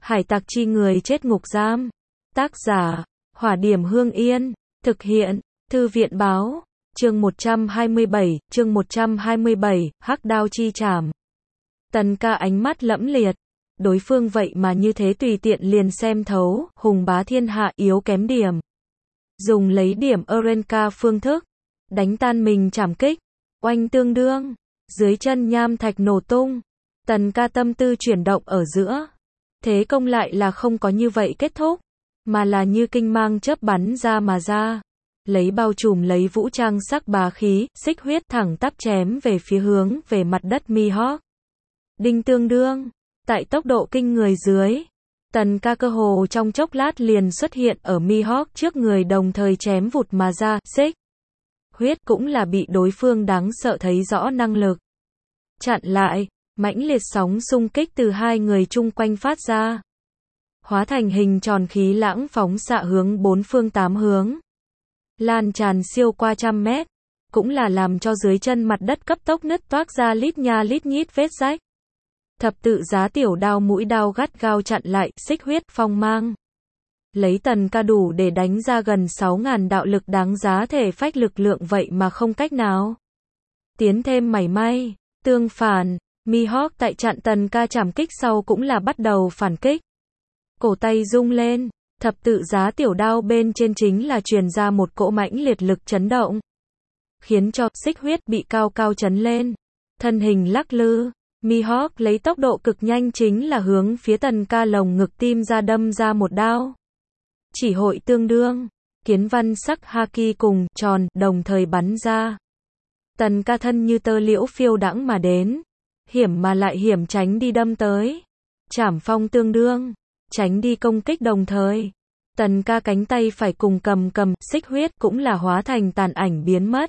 Hải tặc chi người chết ngục giam. Tác giả, Hỏa Điểm Hương Yên. Thực hiện, Thư viện Báo. Chương 127, Hắc Đao chi trảm. Tần Ca ánh mắt lẫm liệt. Đối phương vậy mà như thế tùy tiện liền xem thấu, hùng bá thiên hạ yếu kém điểm. Dùng lấy điểm Eurenka phương thức, đánh tan mình trảm kích, oanh tương đương, dưới chân nham thạch nổ tung. Tần Ca tâm tư chuyển động ở giữa. Thế công lại là không có như vậy kết thúc, mà là như kinh mang chớp bắn ra mà ra. Lấy bao trùm lấy vũ trang sắc bá khí, xích huyết thẳng tắp chém về phía hướng về mặt đất Mihawk. Đinh tương đương, tại tốc độ kinh người dưới, Tần Ca cơ hồ trong chốc lát liền xuất hiện ở Mihawk trước người đồng thời chém vụt mà ra, xích huyết cũng là bị đối phương đáng sợ thấy rõ năng lực. Chặn lại, mãnh liệt sóng xung kích từ hai người chung quanh phát ra. Hóa thành hình tròn khí lãng phóng xạ hướng bốn phương tám hướng. Lan tràn siêu qua trăm mét, cũng là làm cho dưới chân mặt đất cấp tốc nứt toác ra lít nha lít nhít vết rách. Thập tự giá tiểu đao mũi đao gắt gao chặn lại, xích huyết phong mang. Lấy Tần Ca đủ để đánh ra gần 6.000 đạo lực đáng giá thể phách lực lượng vậy mà không cách nào tiến thêm mảy may. Tương phản, Mihawk tại chặn Tần Ca trảm kích sau cũng là bắt đầu phản kích. Cổ tay rung lên, thập tự giá tiểu đao bên trên chính là truyền ra một cỗ mãnh liệt lực chấn động, khiến cho xích huyết bị cao cao chấn lên, thân hình lắc lư. Mihawk lấy tốc độ cực nhanh chính là hướng phía Tần Ca lồng ngực tim ra đâm ra một đao. Chỉ hội tương đương, kiến văn sắc haki cùng tròn đồng thời bắn ra. Tần Ca thân như tơ liễu phiêu đãng mà đến, hiểm mà lại hiểm tránh đi đâm tới. Trảm phong tương đương, tránh đi công kích đồng thời. Tần Ca cánh tay phải cùng cầm xích huyết cũng là hóa thành tàn ảnh biến mất.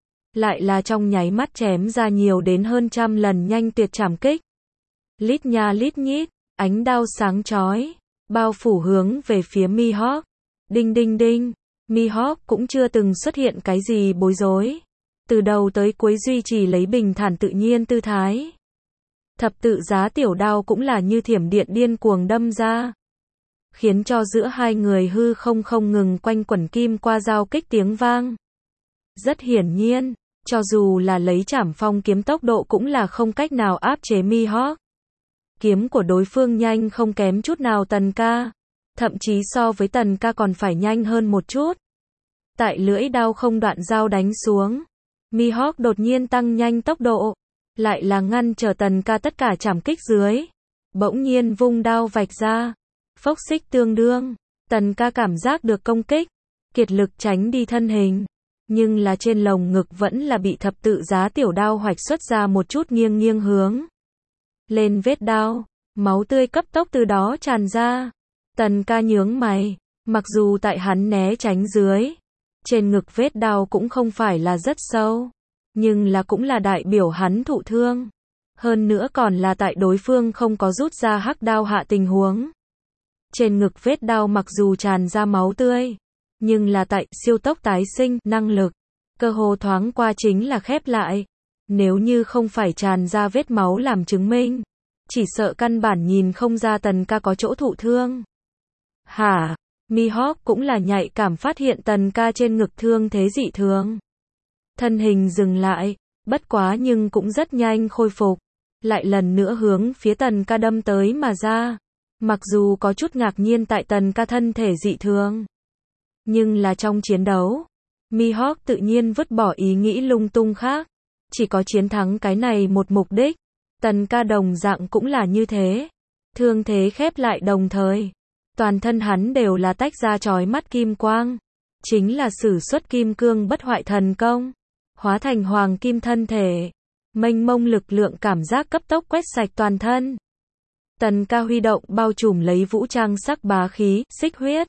Lại là trong nháy mắt chém ra nhiều đến hơn trăm lần nhanh tuyệt trảm kích. Lít nha lít nhít, ánh đao sáng chói, bao phủ hướng về phía Mihawk. Đinh đinh đinh, Mihawk cũng chưa từng xuất hiện cái gì bối rối. Từ đầu tới cuối duy trì lấy bình thản tự nhiên tư thái. Thập tự giá tiểu đao cũng là như thiểm điện điên cuồng đâm ra, khiến cho giữa hai người hư không ngừng quanh quẩn kim qua giao kích tiếng vang. Rất hiển nhiên, cho dù là lấy trảm phong kiếm tốc độ cũng là không cách nào áp chế Mihawk. Kiếm của đối phương nhanh không kém chút nào Tần Ca, thậm chí so với Tần Ca còn phải nhanh hơn một chút. Tại lưỡi đao không đoạn dao đánh xuống, Mihawk đột nhiên tăng nhanh tốc độ, lại là ngăn trở Tần Ca tất cả trảm kích dưới. Bỗng nhiên vung đao vạch ra, phốc xích tương đương, Tần Ca cảm giác được công kích, kiệt lực tránh đi thân hình, nhưng là trên lồng ngực vẫn là bị thập tự giá tiểu đao hoạch xuất ra một chút nghiêng hướng lên vết đao, máu tươi cấp tốc từ đó tràn ra. Tần Ca nhướng mày, mặc dù tại hắn né tránh dưới, trên ngực vết đao cũng không phải là rất sâu, nhưng là cũng là đại biểu hắn thụ thương. Hơn nữa còn là tại đối phương không có rút ra hắc đao hạ tình huống. Trên ngực vết đao mặc dù tràn ra máu tươi, nhưng là tại siêu tốc tái sinh năng lực, cơ hồ thoáng qua chính là khép lại. Nếu như không phải tràn ra vết máu làm chứng minh, chỉ sợ căn bản nhìn không ra Tần Ca có chỗ thụ thương. Hả? Mihawk cũng là nhạy cảm phát hiện Tần Ca trên ngực thương thế dị thường. Thân hình dừng lại, bất quá nhưng cũng rất nhanh khôi phục, lại lần nữa hướng phía Tần Ca đâm tới mà ra. Mặc dù có chút ngạc nhiên tại Tần Ca thân thể dị thường, nhưng là trong chiến đấu, Mihawk tự nhiên vứt bỏ ý nghĩ lung tung khác, chỉ có chiến thắng cái này một mục đích. Tần Ca đồng dạng cũng là như thế. Thương thế khép lại đồng thời, toàn thân hắn đều là tách ra chói mắt kim quang, chính là sử xuất kim cương bất hoại thần công, hóa thành hoàng kim thân thể, mênh mông lực lượng cảm giác cấp tốc quét sạch toàn thân. Tần Ca huy động bao trùm lấy vũ trang sắc bá khí, xích huyết,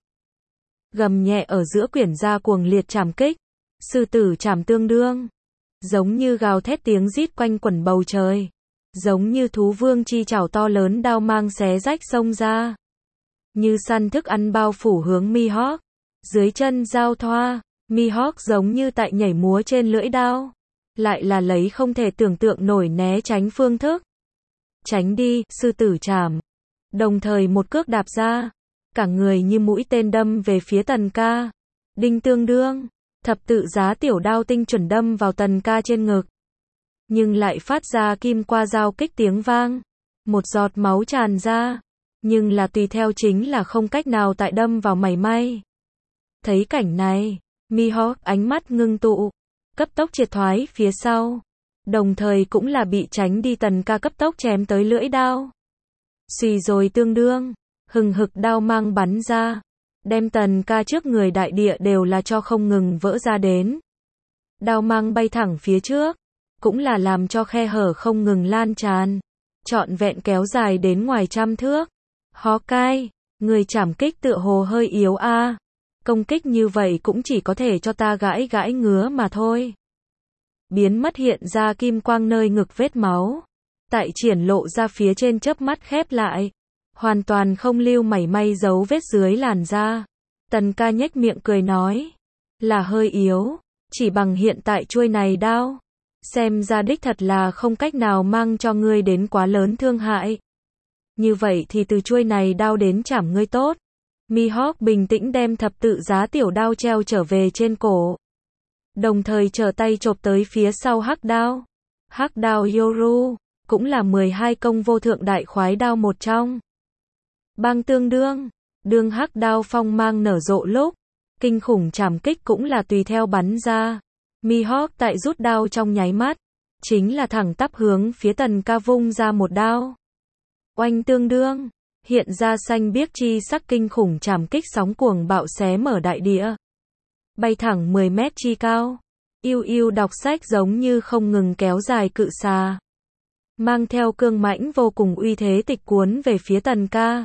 gầm nhẹ ở giữa quyển ra cuồng liệt trảm kích, sư tử trảm tương đương, giống như gào thét tiếng rít quanh quẩn bầu trời, giống như thú vương chi chảo to lớn đao mang xé rách xông ra, như săn thức ăn bao phủ hướng Mihawk. Dưới chân giao thoa, Mihawk giống như tại nhảy múa trên lưỡi đao, lại là lấy không thể tưởng tượng nổi né tránh phương thức. Tránh đi, sư tử trảm. đồng thời một cước đạp ra, cả người như mũi tên đâm về phía Tần Ca. Đinh tương đương, thập tự giá tiểu đao tinh chuẩn đâm vào Tần Ca trên ngực. Nhưng lại phát ra kim qua dao kích tiếng vang. Một giọt máu tràn ra, nhưng là tùy theo chính là không cách nào tại đâm vào mảy may. Thấy cảnh này, Mihawk ánh mắt ngưng tụ, cấp tốc triệt thoái phía sau, đồng thời cũng là bị tránh đi Tần Ca cấp tốc chém tới lưỡi đao. Xì rồi tương đương, hừng hực đao mang bắn ra, đem Tần Ca trước người đại địa đều là cho không ngừng vỡ ra đến. Đao mang bay thẳng phía trước, cũng là làm cho khe hở không ngừng lan tràn, trọn vẹn kéo dài đến ngoài 100 thước. Hawkeye, người chảm kích tựa hồ hơi yếu a. Công kích như vậy cũng chỉ có thể cho ta gãi gãi ngứa mà thôi. Biến mất hiện ra kim quang nơi ngực vết máu. Tại triển lộ ra phía trên chớp mắt khép lại. Hoàn toàn không lưu mảy may dấu vết dưới làn da. Tần Ca nhếch miệng cười nói. Là hơi yếu. Chỉ bằng hiện tại chuôi này đao. Xem ra đích thật là không cách nào mang cho ngươi đến quá lớn thương hại. Như vậy thì từ chuôi này đao đến chảm ngươi tốt. Mihawk bình tĩnh đem thập tự giá tiểu đao treo trở về trên cổ. Đồng thời trở tay chộp tới phía sau hắc đao. Hắc đao Yoru, cũng là 12 công vô thượng đại khoái đao một trong. Bang tương đương, đương hắc đao phong mang nở rộ lúc, kinh khủng trảm kích cũng là tùy theo bắn ra. Mihawk tại rút đao trong nháy mắt, chính là thẳng tắp hướng phía Tần Ca vung ra một đao. Oanh tương đương, hiện ra xanh biếc chi sắc kinh khủng trảm kích sóng cuồng bạo xé mở đại địa. Bay thẳng 10 mét chi cao. Yêu yêu đọc sách giống như không ngừng kéo dài cự xà. Mang theo cương mãnh vô cùng uy thế tịch cuốn về phía Tần Ca.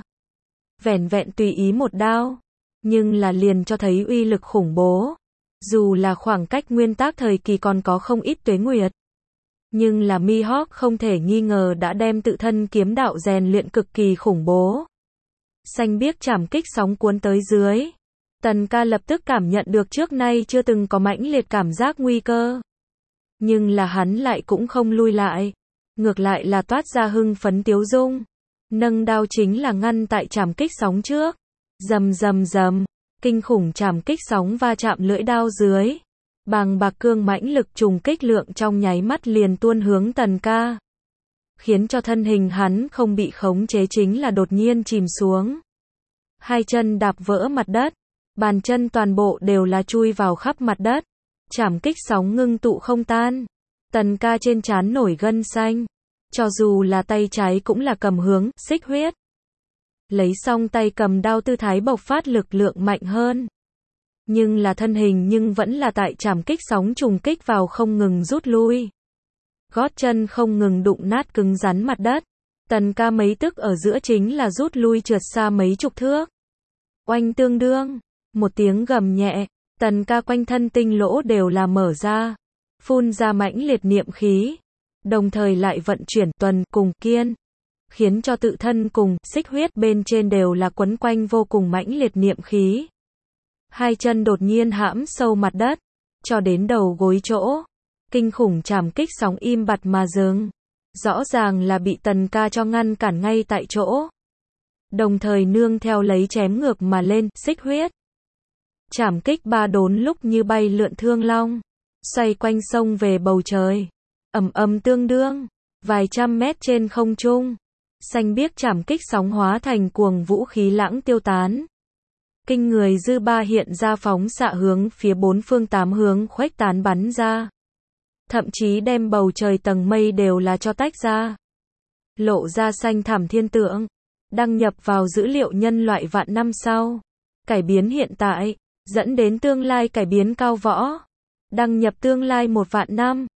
Vẻn vẹn tùy ý một đao, nhưng là liền cho thấy uy lực khủng bố. Dù là khoảng cách nguyên tác thời kỳ còn có không ít tuế nguyệt. Nhưng là Mihawk không thể nghi ngờ đã đem tự thân kiếm đạo rèn luyện cực kỳ khủng bố. Xanh biếc trảm kích sóng cuốn tới dưới. Tần Ca lập tức cảm nhận được trước nay chưa từng có mãnh liệt cảm giác nguy cơ. Nhưng là hắn lại cũng không lui lại. Ngược lại là toát ra hưng phấn tiếu dung. Nâng đao chính là ngăn tại trảm kích sóng trước. Rầm rầm rầm. Kinh khủng trảm kích sóng va chạm lưỡi đao dưới. Bàng bạc cương mãnh lực trùng kích lượng trong nháy mắt liền tuôn hướng Tần Ca. Khiến cho thân hình hắn không bị khống chế chính là đột nhiên chìm xuống. Hai chân đạp vỡ mặt đất. Bàn chân toàn bộ đều là chui vào khắp mặt đất. Trảm kích sóng ngưng tụ không tan. Tần Ca trên trán nổi gân xanh. Cho dù là tay trái cũng là cầm hướng, xích huyết. Lấy xong tay cầm đao tư thái bộc phát lực lượng mạnh hơn. Nhưng là thân hình nhưng vẫn là tại trảm kích sóng trùng kích vào không ngừng rút lui. Gót chân không ngừng đụng nát cứng rắn mặt đất. Tần Ca mấy tức ở giữa chính là rút lui trượt xa mấy chục thước. Oanh tương đương, một tiếng gầm nhẹ, Tần Ca quanh thân tinh lỗ đều là mở ra, phun ra mãnh liệt niệm khí, đồng thời lại vận chuyển tuần cùng kiên, khiến cho tự thân cùng xích huyết bên trên đều là quấn quanh vô cùng mãnh liệt niệm khí. Hai chân đột nhiên hãm sâu mặt đất, cho đến đầu gối chỗ. Kinh khủng trảm kích sóng im bặt mà dừng. Rõ ràng là bị Tần Ca cho ngăn cản ngay tại chỗ. Đồng thời nương theo lấy chém ngược mà lên, xích huyết. Trảm kích ba đốn lúc như bay lượn thương long, xoay quanh sông về bầu trời. Ầm ầm tương đương, vài trăm mét trên không trung. Xanh biếc trảm kích sóng hóa thành cuồng vũ khí lãng tiêu tán. Kinh người dư ba hiện ra phóng xạ hướng phía bốn phương tám hướng khuếch tán bắn ra. Thậm chí đem bầu trời tầng mây đều là cho tách ra. Lộ ra xanh thẳm thiên tượng. Đăng nhập vào dữ liệu nhân loại vạn năm sau. Cải biến hiện tại, dẫn đến tương lai cải biến cao võ. Đăng nhập tương lai 1 vạn năm.